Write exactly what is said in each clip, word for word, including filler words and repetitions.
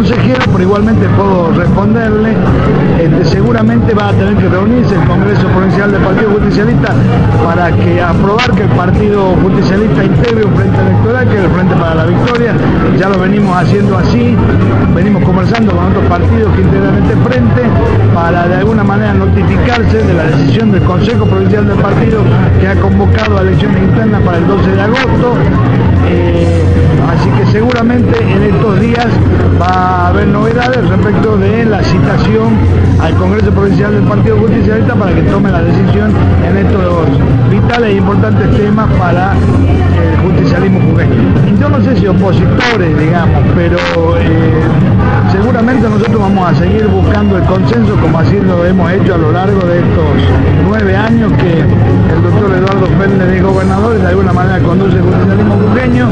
consejero, pero igualmente puedo responderle. Este, seguramente va a tener que reunirse el Congreso Provincial del Partido Justicialista para que aprobar que el Partido Justicialista integre un frente electoral, que es el Frente para la Victoria. Ya lo venimos haciendo así, venimos conversando con otros partidos que integran este frente para de alguna manera notificarse de la decisión del Consejo Provincial del Partido, que ha convocado a elecciones internas para el doce de agosto. Eh, así que seguramente en estos días va a haber novedades respecto de la citación al Congreso Provincial del Partido Justicialista para que tome la decisión en estos vitales e importantes temas para el justicialismo jujeño. Yo no sé si opositores, digamos, pero eh, seguramente nosotros vamos a seguir buscando el consenso, como así lo hemos hecho a lo largo de estos nueve años que el doctor Eduardo Fernández de gobernador y de alguna manera conduce el justicialismo jujeño.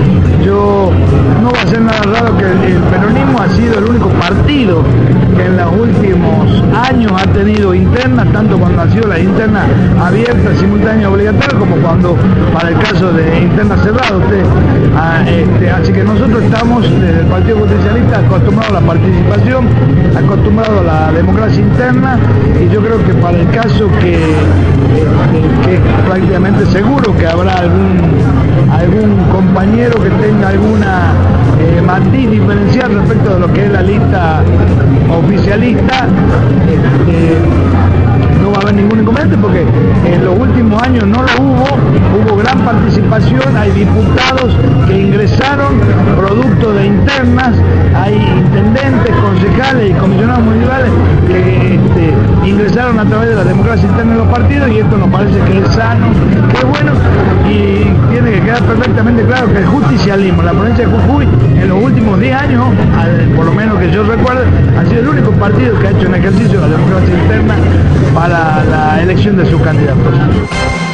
Yo no va a ser nada raro que el, el peronismo ha sido el único partido que en los últimos años ha tenido internas, tanto cuando han sido las internas abiertas, simultáneas, obligatorias, como cuando para el caso de internas cerradas. Usted, ah, este, así que nosotros estamos desde el Partido Justicialista acostumbrados a la participación, acostumbrados a la democracia interna, y yo creo que para el caso que, este, que es prácticamente seguro que habrá algún, algún compañero que tenga alguna eh, matiz diferencial respecto de lo que es la lista oficialista, este, no va a haber ningún inconveniente porque en los últimos años no lo hubo, hubo gran participación, hay diputados que ingresaron producto de internas, hay intendentes, concejales y comisionados municipales que este, ingresaron a través de la democracia interna de los partidos, y esto nos parece que es sano, que es bueno, y tiene que quedar perfectamente claro que el justicialismo, la provincia de Jujuy, en los últimos diez años, al, por lo menos que yo recuerdo, ha sido el único partido que ha hecho un ejercicio de la democracia interna para la elección de sus candidatos.